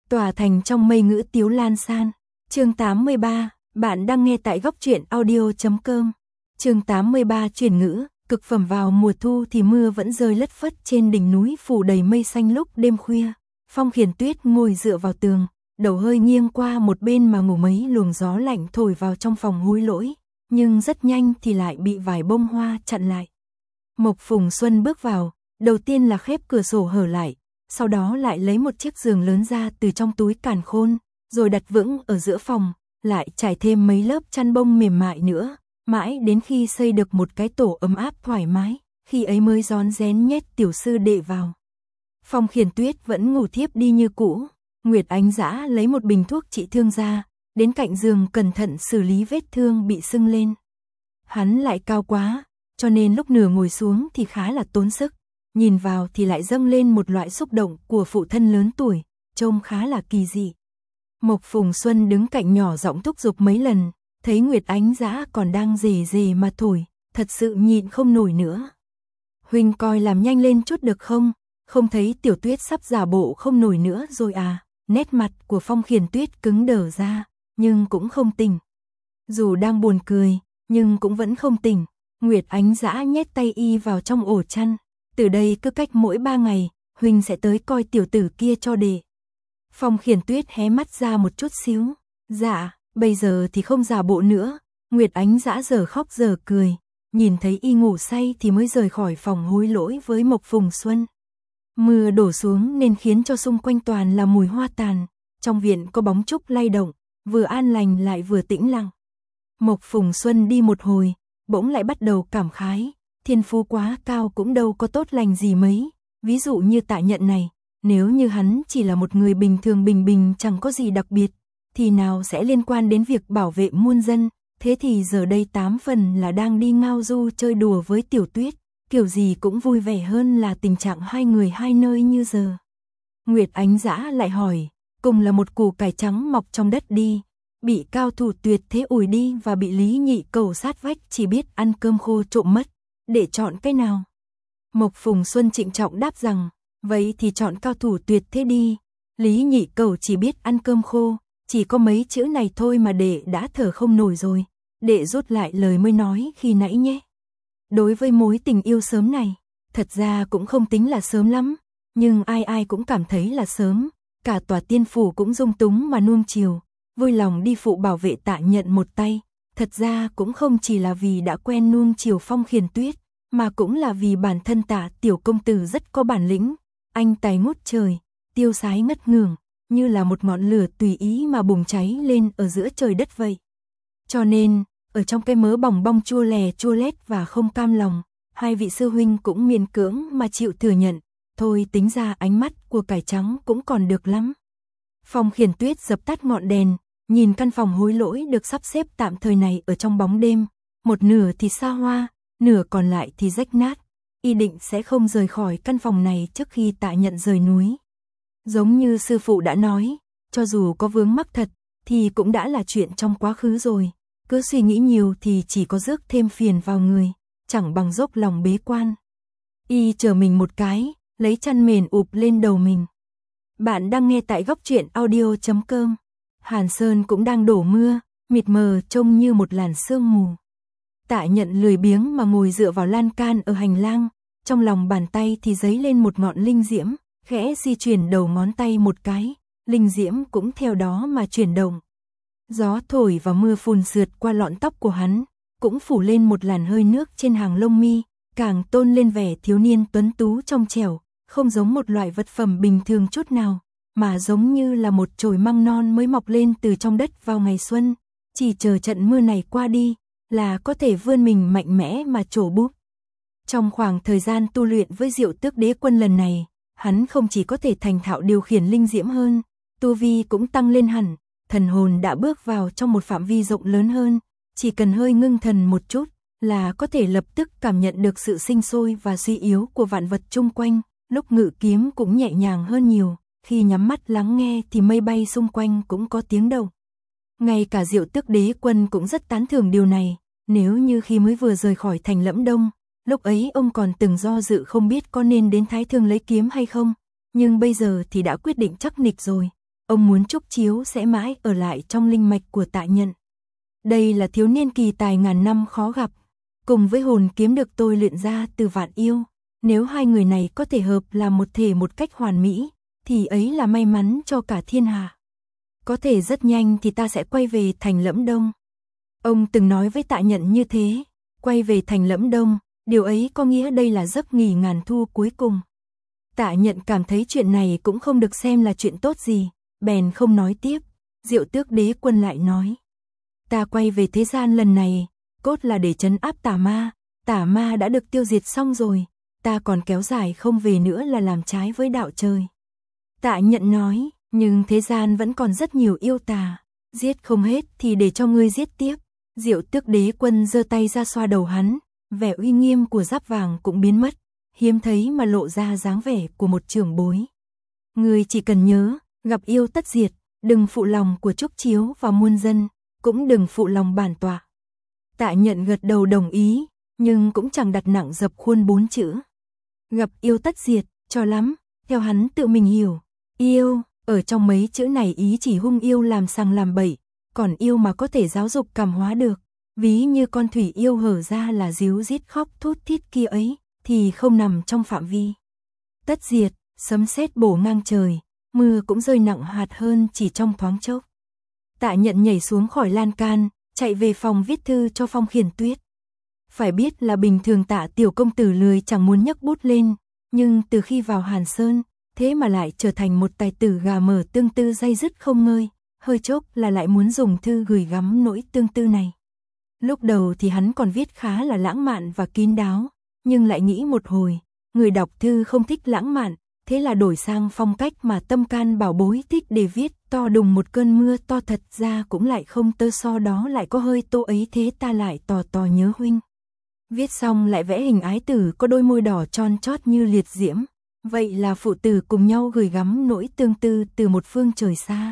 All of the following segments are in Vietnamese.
Tòa thành trong mây ngữ tiếu lan san. Chương 83, bạn đang nghe tại góc truyện audio.com. Chương 83 chuyển ngữ, cực phẩm vào mùa thu thì mưa vẫn rơi lất phất trên đỉnh núi phủ đầy mây xanh lúc đêm khuya. Phong Khiển Tuyết ngồi dựa vào tường, đầu hơi nghiêng qua một bên mà ngủ mấy luồng gió lạnh thổi vào trong phòng hối lỗi, nhưng rất nhanh thì lại bị vài bông hoa chặn lại. Mộc Phùng Xuân bước vào, đầu tiên là khép cửa sổ hở lại, sau đó lại lấy một chiếc giường lớn ra từ trong túi càn khôn, rồi đặt vững ở giữa phòng, lại trải thêm mấy lớp chăn bông mềm mại nữa, mãi đến khi xây được một cái tổ ấm áp thoải mái, khi ấy mới rón rén nhét tiểu sư đệ vào. Phong Khiển Tuyết vẫn ngủ thiếp đi như cũ, Nguyệt Ánh Dã lấy một bình thuốc trị thương ra, đến cạnh giường cẩn thận xử lý vết thương bị sưng lên. Hắn lại cao quá, cho nên lúc nửa ngồi xuống thì khá là tốn sức, nhìn vào thì lại dâng lên một loại xúc động của phụ thân lớn tuổi, trông khá là kỳ dị. Mộc Phùng Xuân đứng cạnh nhỏ giọng thúc giục mấy lần, thấy Nguyệt Ánh Dã còn đang rề rề mà thổi, thật sự nhịn không nổi nữa. Huynh coi làm nhanh lên chút được không? Không thấy Tiểu Tuyết sắp giả bộ không nổi nữa rồi à? Nét mặt của Phong Khiển Tuyết cứng đờ ra, nhưng cũng không tỉnh. Dù đang buồn cười, nhưng cũng vẫn không tỉnh. Nguyệt Ánh Dã nhét tay y vào trong ổ chăn. Từ đây cứ cách mỗi 3 ngày, huynh sẽ tới coi tiểu tử kia cho đệ. Phong Khiển Tuyết hé mắt ra một chút xíu. Dạ, bây giờ thì không giả bộ nữa. Nguyệt Ánh Dã giờ khóc giờ cười. Nhìn thấy y ngủ say thì mới rời khỏi phòng hối lỗi với Mộc Phùng Xuân. Mưa đổ xuống nên khiến cho xung quanh toàn là mùi hoa tàn. Trong viện có bóng trúc lay động, vừa an lành lại vừa tĩnh lặng. Mộc Phùng Xuân đi một hồi, bỗng lại bắt đầu cảm khái. Thiên phú quá cao cũng đâu có tốt lành gì mấy. Ví dụ như Tạ Nhận này, nếu như hắn chỉ là một người bình thường bình bình chẳng có gì đặc biệt, thì nào sẽ liên quan đến việc bảo vệ muôn dân. Thế thì giờ đây 8 phần là đang đi ngao du chơi đùa với Tiểu Tuyết, kiểu gì cũng vui vẻ hơn là tình trạng hai người hai nơi như giờ. Nguyệt Ánh Dã lại hỏi, cùng là một củ cải trắng mọc trong đất đi, bị cao thủ tuyệt thế ủi đi và bị Lý Nhị Cầu sát vách chỉ biết ăn cơm khô trộm mất, để chọn cái nào? Mộc Phùng Xuân trịnh trọng đáp rằng, vậy thì chọn cao thủ tuyệt thế đi, Lý Nhị Cầu chỉ biết ăn cơm khô, chỉ có mấy chữ này thôi mà đệ đã thở không nổi rồi, đệ rút lại lời mới nói khi nãy nhé. Đối với mối tình yêu sớm này, thật ra cũng không tính là sớm lắm, nhưng ai ai cũng cảm thấy là sớm, cả tòa tiên phủ cũng dung túng mà nuông chiều, vui lòng đi phụ bảo vệ Tạ Nhận một tay, thật ra cũng không chỉ là vì đã quen nuông chiều Phong Khiển Tuyết, mà cũng là vì bản thân Tạ tiểu công tử rất có bản lĩnh, anh tài ngút trời, tiêu sái ngất ngưởng, như là một ngọn lửa tùy ý mà bùng cháy lên ở giữa trời đất vậy. Cho nên, ở trong cái mớ bòng bong chua lè chua lét và không cam lòng, hai vị sư huynh cũng miễn cưỡng mà chịu thừa nhận, thôi tính ra ánh mắt của cải trắng cũng còn được lắm. Phong Khiển Tuyết dập tắt ngọn đèn, nhìn căn phòng hối lỗi được sắp xếp tạm thời này ở trong bóng đêm, một nửa thì xa hoa, nửa còn lại thì rách nát, y định sẽ không rời khỏi căn phòng này trước khi Tạ Nhận rời núi. Giống như sư phụ đã nói, cho dù có vướng mắc thật, thì cũng đã là chuyện trong quá khứ rồi, cứ suy nghĩ nhiều thì chỉ có rước thêm phiền vào người, chẳng bằng dốc lòng bế quan. Y chờ mình một cái, lấy chăn mền ụp lên đầu mình. Bạn đang nghe tại góc truyện audio.com. Hàn Sơn cũng đang đổ mưa, mịt mờ trông như một làn sương mù. Tạ Nhận lười biếng mà ngồi dựa vào lan can ở hành lang, trong lòng bàn tay thì giấy lên một ngọn linh diễm, khẽ di chuyển đầu ngón tay một cái, linh diễm cũng theo đó mà chuyển động. Gió thổi và mưa phùn sượt qua lọn tóc của hắn, cũng phủ lên một làn hơi nước trên hàng lông mi, càng tôn lên vẻ thiếu niên tuấn tú trong trẻo, không giống một loại vật phẩm bình thường chút nào, mà giống như là một chồi măng non mới mọc lên từ trong đất vào ngày xuân, chỉ chờ trận mưa này qua đi, là có thể vươn mình mạnh mẽ mà trổ búp. Trong khoảng thời gian tu luyện với Diệu Tước Đế Quân lần này, hắn không chỉ có thể thành thạo điều khiển linh diễm hơn, tu vi cũng tăng lên hẳn, thần hồn đã bước vào trong một phạm vi rộng lớn hơn, chỉ cần hơi ngưng thần một chút là có thể lập tức cảm nhận được sự sinh sôi và suy yếu của vạn vật chung quanh, lúc ngự kiếm cũng nhẹ nhàng hơn nhiều, khi nhắm mắt lắng nghe thì mây bay xung quanh cũng có tiếng động. Ngay cả Diệu Tước Đế Quân cũng rất tán thưởng điều này, nếu như khi mới vừa rời khỏi thành Lẫm Đông, lúc ấy ông còn từng do dự không biết có nên đến Thái Thương lấy kiếm hay không, nhưng bây giờ thì đã quyết định chắc nịch rồi. ông muốn Trúc Chiếu sẽ mãi ở lại trong linh mạch của Tạ Nhận. Đây là thiếu niên kỳ tài ngàn năm khó gặp, cùng với hồn kiếm được tôi luyện ra từ vạn yêu, nếu hai người này có thể hợp làm một thể một cách hoàn mỹ, thì ấy là may mắn cho cả thiên hạ. Có thể rất nhanh thì ta sẽ quay về thành Lẫm Đông. Ông từng nói với Tạ Nhận như thế, quay về thành Lẫm Đông, điều ấy có nghĩa đây là giấc nghỉ ngàn thu cuối cùng. Tạ Nhận cảm thấy chuyện này cũng không được xem là chuyện tốt gì, bèn không nói tiếp. Diệu Tước Đế Quân lại nói, ta quay về thế gian lần này, cốt là để trấn áp tà ma đã được tiêu diệt xong rồi, ta còn kéo dài không về nữa là làm trái với đạo trời. Tạ Nhận nói, nhưng thế gian vẫn còn rất nhiều yêu tà, giết không hết thì để cho ngươi giết tiếp. Diệu Tước Đế Quân giơ tay ra xoa đầu hắn, vẻ uy nghiêm của Giáp Vàng cũng biến mất, hiếm thấy mà lộ ra dáng vẻ của một trưởng bối. Ngươi chỉ cần nhớ, gặp yêu tất diệt, đừng phụ lòng của Trúc Chiếu và muôn dân, cũng đừng phụ lòng bản tọa. Tạ Nhận gật đầu đồng ý, nhưng cũng chẳng đặt nặng dập khuôn 4 chữ. Gặp yêu tất diệt, cho lắm, theo hắn tự mình hiểu. Yêu, ở trong mấy chữ này ý chỉ hung yêu làm sằng làm bậy, còn yêu mà có thể giáo dục cảm hóa được, ví như con thủy yêu hở ra là díu rít khóc thút thít kia ấy, thì không nằm trong phạm vi. Tất diệt, sấm sét bổ ngang trời, mưa cũng rơi nặng hạt hơn chỉ trong thoáng chốc. Tạ Nhận nhảy xuống khỏi lan can, chạy về phòng viết thư cho Phong Khiển Tuyết. Phải biết là bình thường Tạ tiểu công tử lười chẳng muốn nhấc bút lên, nhưng từ khi vào Hàn Sơn, thế mà lại trở thành một tài tử gà mở tương tư day dứt không ngơi, hơi chốc là lại muốn dùng thư gửi gắm nỗi tương tư này. Lúc đầu thì hắn còn viết khá là lãng mạn và kín đáo, nhưng lại nghĩ một hồi, người đọc thư không thích lãng mạn, thế là đổi sang phong cách mà tâm can bảo bối thích để viết, to đùng một cơn mưa to thật ra cũng lại không tơ so đó lại có hơi tô ấy thế ta lại tò tò nhớ huynh. Viết xong lại vẽ hình ái tử có đôi môi đỏ tròn chót như liệt diễm, vậy là phụ tử cùng nhau gửi gắm nỗi tương tư từ một phương trời xa.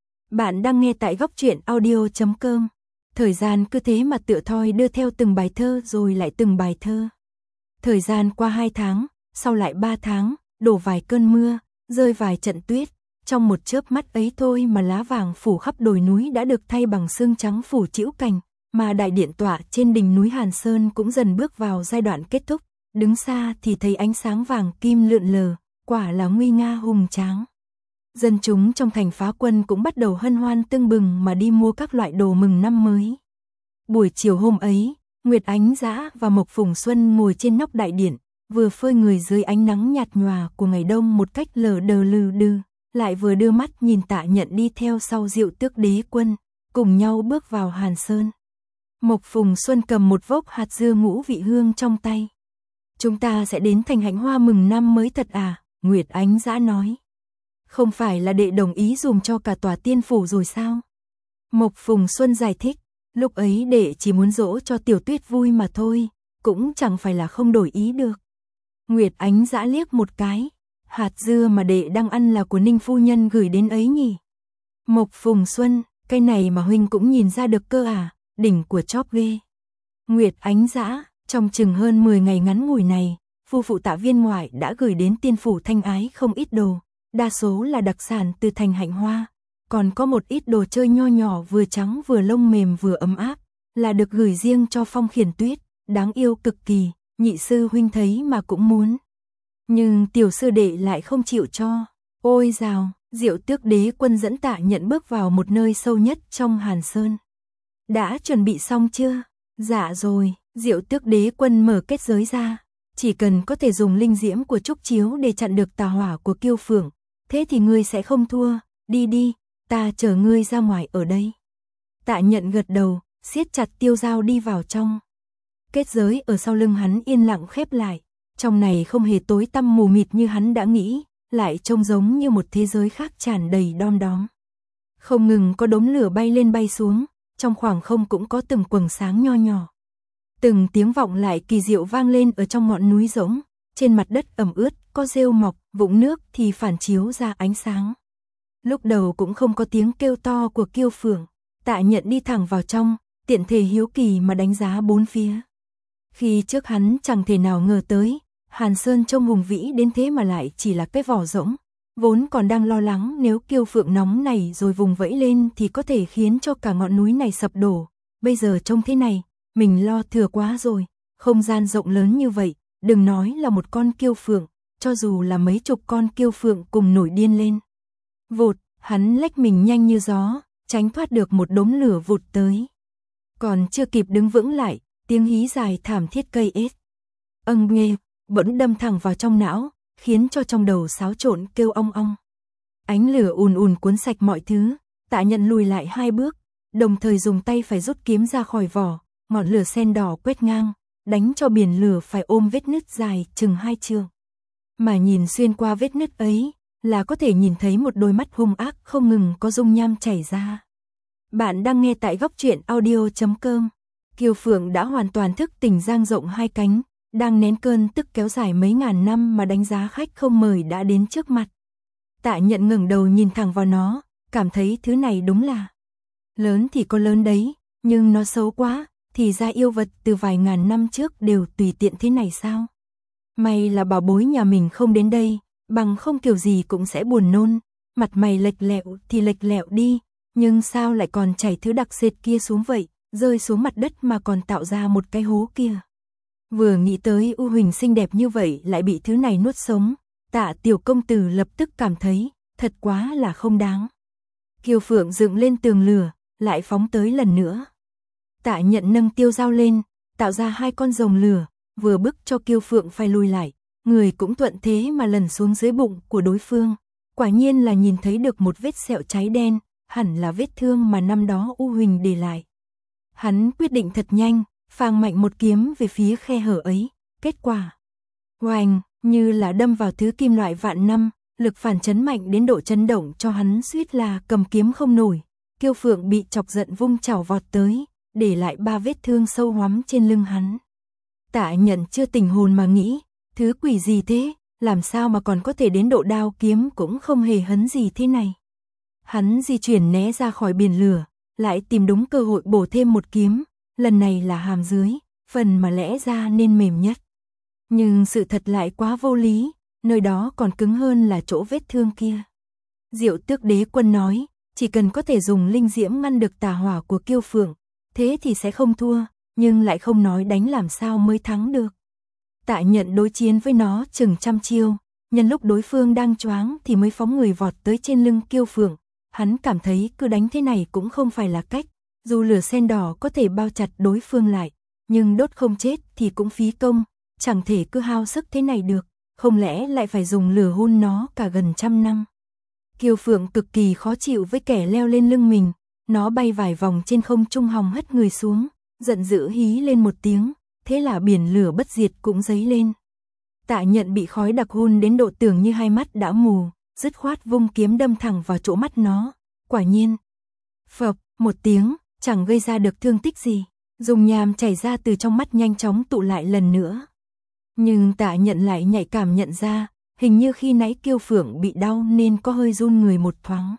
Bạn đang nghe tại Góc Truyện Audio.com. Thời gian cứ thế mà tựa thoi đưa theo từng bài thơ rồi lại từng bài thơ. Thời gian qua 2 tháng, sau lại 3 tháng, đổ vài cơn mưa, rơi vài trận tuyết, trong một chớp mắt ấy thôi mà lá vàng phủ khắp đồi núi đã được thay bằng sương trắng phủ trĩu cành, mà đại điện tọa trên đỉnh núi Hàn Sơn cũng dần bước vào giai đoạn kết thúc, đứng xa thì thấy ánh sáng vàng kim lượn lờ, quả là nguy nga hùng tráng. Dân chúng trong thành Phá Quân cũng bắt đầu hân hoan tưng bừng mà đi mua các loại đồ mừng năm mới. Buổi chiều hôm ấy, Nguyệt Ánh Dã và Mộc Phùng Xuân ngồi trên nóc đại điện, vừa phơi người dưới ánh nắng nhạt nhòa của ngày đông một cách lờ đờ lừ đừ, lại vừa đưa mắt nhìn Tạ Nhận đi theo sau Diệu Tước Đế Quân, cùng nhau bước vào Hàn Sơn. Mộc Phùng Xuân cầm một vốc hạt dưa ngũ vị hương trong tay. Chúng ta sẽ đến thành Hạnh Hoa mừng năm mới thật à? Nguyệt Ánh Dã nói. Không phải là đệ đồng ý dùm cho cả tòa tiên phủ rồi sao? Mộc Phùng Xuân giải thích, lúc ấy đệ chỉ muốn dỗ cho Tiểu Tuyết vui mà thôi, cũng chẳng phải là không đổi ý được. Nguyệt Ánh Dã liếc một cái, hạt dưa mà đệ đang ăn là của Ninh phu nhân gửi đến ấy nhỉ? Mộc Phùng Xuân, cái này mà huynh cũng nhìn ra được cơ à, đỉnh của chóp ghê. Nguyệt Ánh Dã, trong chừng hơn 10 ngày ngắn ngủi này, phu phụ Tạ viên ngoại đã gửi đến tiên phủ Thanh Ái không ít đồ, đa số là đặc sản từ thành Hạnh Hoa, còn có một ít đồ chơi nho nhỏ vừa trắng vừa lông mềm vừa ấm áp, là được gửi riêng cho Phong Khiển Tuyết, đáng yêu cực kỳ, nhị sư huynh thấy mà cũng muốn. Nhưng tiểu sư đệ lại không chịu cho. Ôi dào, Diệu Tước Đế Quân dẫn Tạ Nhận bước vào một nơi sâu nhất trong Hàn Sơn. Đã chuẩn bị xong chưa? Dạ rồi, Diệu Tước Đế Quân mở kết giới ra. Chỉ cần có thể dùng linh diễm của Trúc Chiếu để chặn được tà hỏa của Kiêu Phượng, thế thì ngươi sẽ không thua, đi đi, ta chờ ngươi ra ngoài ở đây. Tạ Nhận gật đầu, siết chặt tiêu dao đi vào trong. Kết giới ở sau lưng hắn yên lặng khép lại, trong này không hề tối tăm mù mịt như hắn đã nghĩ, lại trông giống như một thế giới khác tràn đầy đom đóm. Không ngừng có đốm lửa bay lên bay xuống, trong khoảng không cũng có từng quầng sáng nho nhỏ. Từng tiếng vọng lại kỳ diệu vang lên ở trong ngọn núi rỗng, trên mặt đất ẩm ướt, có rêu mọc, vũng nước thì phản chiếu ra ánh sáng. Lúc đầu cũng không có tiếng kêu to của Kiêu Phượng, Tạ Nhận đi thẳng vào trong, tiện thể hiếu kỳ mà đánh giá bốn phía. Khi trước hắn chẳng thể nào ngờ tới, Hàn Sơn trông hùng vĩ đến thế mà lại chỉ là cái vỏ rỗng, vốn còn đang lo lắng nếu Kiêu Phượng nóng này rồi vùng vẫy lên thì có thể khiến cho cả ngọn núi này sập đổ. Bây giờ trông thế này, mình lo thừa quá rồi, không gian rộng lớn như vậy, đừng nói là một con Kiêu Phượng, cho dù là mấy chục con Kiêu Phượng cùng nổi điên lên. Vụt, hắn lách mình nhanh như gió, tránh thoát được một đống lửa vụt tới. Còn chưa kịp đứng vững lại, tiếng hí dài thảm thiết cây ếch. Nghe, bỗng đâm thẳng vào trong não, khiến cho trong đầu xáo trộn kêu ong ong. Ánh lửa ùn ùn cuốn sạch mọi thứ, Tạ Nhận lùi lại 2 bước, đồng thời dùng tay phải rút kiếm ra khỏi vỏ, ngọn lửa sen đỏ quét ngang, đánh cho biển lửa phải ôm vết nứt dài chừng 2 trượng. Mà nhìn xuyên qua vết nứt ấy, là có thể nhìn thấy một đôi mắt hung ác không ngừng có dung nham chảy ra. Bạn đang nghe tại góc truyện audio.com. Kiều Phượng đã hoàn toàn thức tỉnh, dang rộng 2 cánh, đang nén cơn tức kéo dài mấy ngàn năm mà đánh giá khách không mời đã đến trước mặt. Tạ Nhận ngẩng đầu nhìn thẳng vào nó, cảm thấy thứ này đúng là lớn thì có lớn đấy, nhưng nó xấu quá, thì ra yêu vật từ vài ngàn năm trước đều tùy tiện thế này sao? May là bảo bối nhà mình không đến đây, bằng không kiểu gì cũng sẽ buồn nôn, mặt mày lệch lẹo thì lệch lẹo đi, nhưng sao lại còn chảy thứ đặc sệt kia xuống vậy, rơi xuống mặt đất mà còn tạo ra một cái hố kia. Vừa nghĩ tới U Huỳnh xinh đẹp như vậy lại bị thứ này nuốt sống, Tạ tiểu công tử lập tức cảm thấy, thật quá là không đáng. Kiều Phượng dựng lên tường lửa, lại phóng tới lần nữa. Tạ Nhận nâng tiêu dao lên, tạo ra 2 con rồng lửa, vừa bức cho Kiều Phượng phải lùi lại, người cũng thuận thế mà lần xuống dưới bụng của đối phương. Quả nhiên là nhìn thấy được một vết sẹo cháy đen, hẳn là vết thương mà năm đó U Huỳnh để lại. Hắn quyết định thật nhanh, phang mạnh một kiếm về phía khe hở ấy, kết quả oanh, như là đâm vào thứ kim loại vạn năm, lực phản chấn mạnh đến độ chấn động cho hắn suýt là cầm kiếm không nổi. Kiêu Phượng bị chọc giận vung chảo vọt tới, để lại 3 vết thương sâu hoắm trên lưng hắn. Tạ Nhận chưa tỉnh hồn mà nghĩ, thứ quỷ gì thế, làm sao mà còn có thể đến độ đao kiếm cũng không hề hấn gì thế này. Hắn di chuyển né ra khỏi biển lửa, lại tìm đúng cơ hội bổ thêm một kiếm, lần này là hàm dưới, phần mà lẽ ra nên mềm nhất. Nhưng sự thật lại quá vô lý, nơi đó còn cứng hơn là chỗ vết thương kia. Diệu Tước Đế Quân nói, chỉ cần có thể dùng linh diễm ngăn được tà hỏa của Kiêu Phượng, thế thì sẽ không thua, nhưng lại không nói đánh làm sao mới thắng được. Tạ Nhận đối chiến với nó chừng trăm chiêu, nhân lúc đối phương đang choáng thì mới phóng người vọt tới trên lưng Kiêu Phượng. Hắn cảm thấy cứ đánh thế này cũng không phải là cách, dù lửa sen đỏ có thể bao chặt đối phương lại, nhưng đốt không chết thì cũng phí công, chẳng thể cứ hao sức thế này được, không lẽ lại phải dùng lửa hun nó cả gần 100 năm. Kiều Phượng cực kỳ khó chịu với kẻ leo lên lưng mình, nó bay vài vòng trên không trung hòng hất người xuống, giận dữ hí lên một tiếng, thế là biển lửa bất diệt cũng dấy lên. Tạ Nhận bị khói đặc hun đến độ tưởng như hai mắt đã mù, dứt khoát vung kiếm đâm thẳng vào chỗ mắt nó, quả nhiên. Phập, một tiếng, chẳng gây ra được thương tích gì, dung nham chảy ra từ trong mắt nhanh chóng tụ lại lần nữa. Nhưng Tạ Nhận lại nhạy cảm nhận ra, hình như khi nãy Kiêu Phượng bị đau nên có hơi run người một thoáng.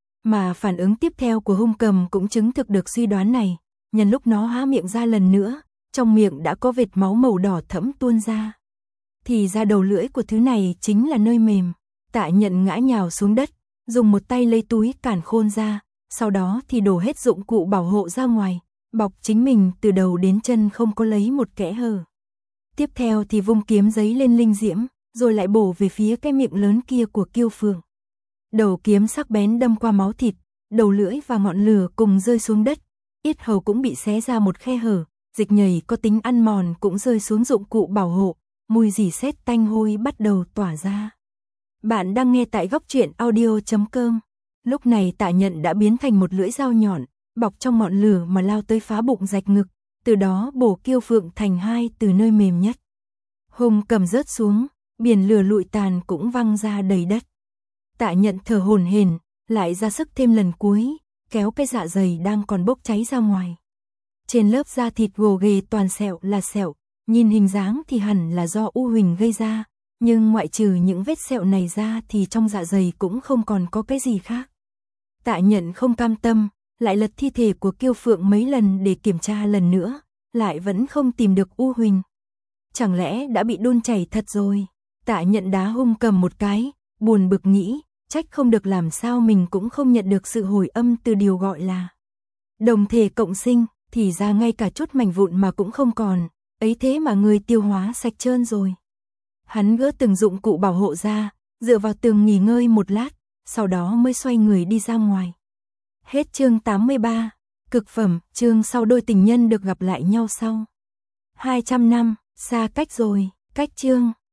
Mà phản ứng tiếp theo của hung cầm cũng chứng thực được suy đoán này, nhân lúc nó há miệng ra lần nữa, trong miệng đã có vệt máu màu đỏ thẫm tuôn ra. Thì ra đầu lưỡi của thứ này chính là nơi mềm. Tạ Nhận ngã nhào xuống đất, dùng một tay lấy túi cản khôn ra, sau đó thì đổ hết dụng cụ bảo hộ ra ngoài, bọc chính mình từ đầu đến chân không có lấy một kẽ hở. Tiếp theo thì vung kiếm giấy lên linh diễm, rồi lại bổ về phía cái miệng lớn kia của Kiêu Phượng. Đầu kiếm sắc bén đâm qua máu thịt, đầu lưỡi và ngọn lửa cùng rơi xuống đất, yết hầu cũng bị xé ra một khe hở, dịch nhầy có tính ăn mòn cũng rơi xuống dụng cụ bảo hộ, mùi rỉ sét tanh hôi bắt đầu tỏa ra. Bạn đang nghe tại góc truyện audio.com. Lúc này Tạ Nhận đã biến thành một lưỡi dao nhọn, bọc trong ngọn lửa mà lao tới phá bụng rạch ngực, từ đó bổ Kiêu Phượng thành hai từ nơi mềm nhất. Hung cầm rớt xuống, biển lửa lụi tàn cũng văng ra đầy đất. Tạ Nhận thở hổn hển, lại ra sức thêm lần cuối, kéo cái dạ dày đang còn bốc cháy ra ngoài. Trên lớp da thịt gồ ghề toàn sẹo là sẹo, nhìn hình dáng thì hẳn là do U Huỳnh gây ra, nhưng ngoại trừ những vết sẹo này ra thì trong dạ dày cũng không còn có cái gì khác. Tạ Nhận không cam tâm, lại lật thi thể của Kiêu Phượng mấy lần để kiểm tra lần nữa, lại vẫn không tìm được U Huỳnh. Chẳng lẽ đã bị đun chảy thật rồi? Tạ Nhận đá hung cầm một cái, buồn bực nghĩ, trách không được làm sao mình cũng không nhận được sự hồi âm từ điều gọi là đồng thể cộng sinh, thì ra ngay cả chút mảnh vụn mà cũng không còn, ấy thế mà người tiêu hóa sạch trơn rồi. Hắn gỡ từng dụng cụ bảo hộ ra, dựa vào tường nghỉ ngơi một lát, sau đó mới xoay người đi ra ngoài. Hết chương 83, cực phẩm, chương sau đôi tình nhân được gặp lại nhau sau 200 năm, xa cách rồi, cách chương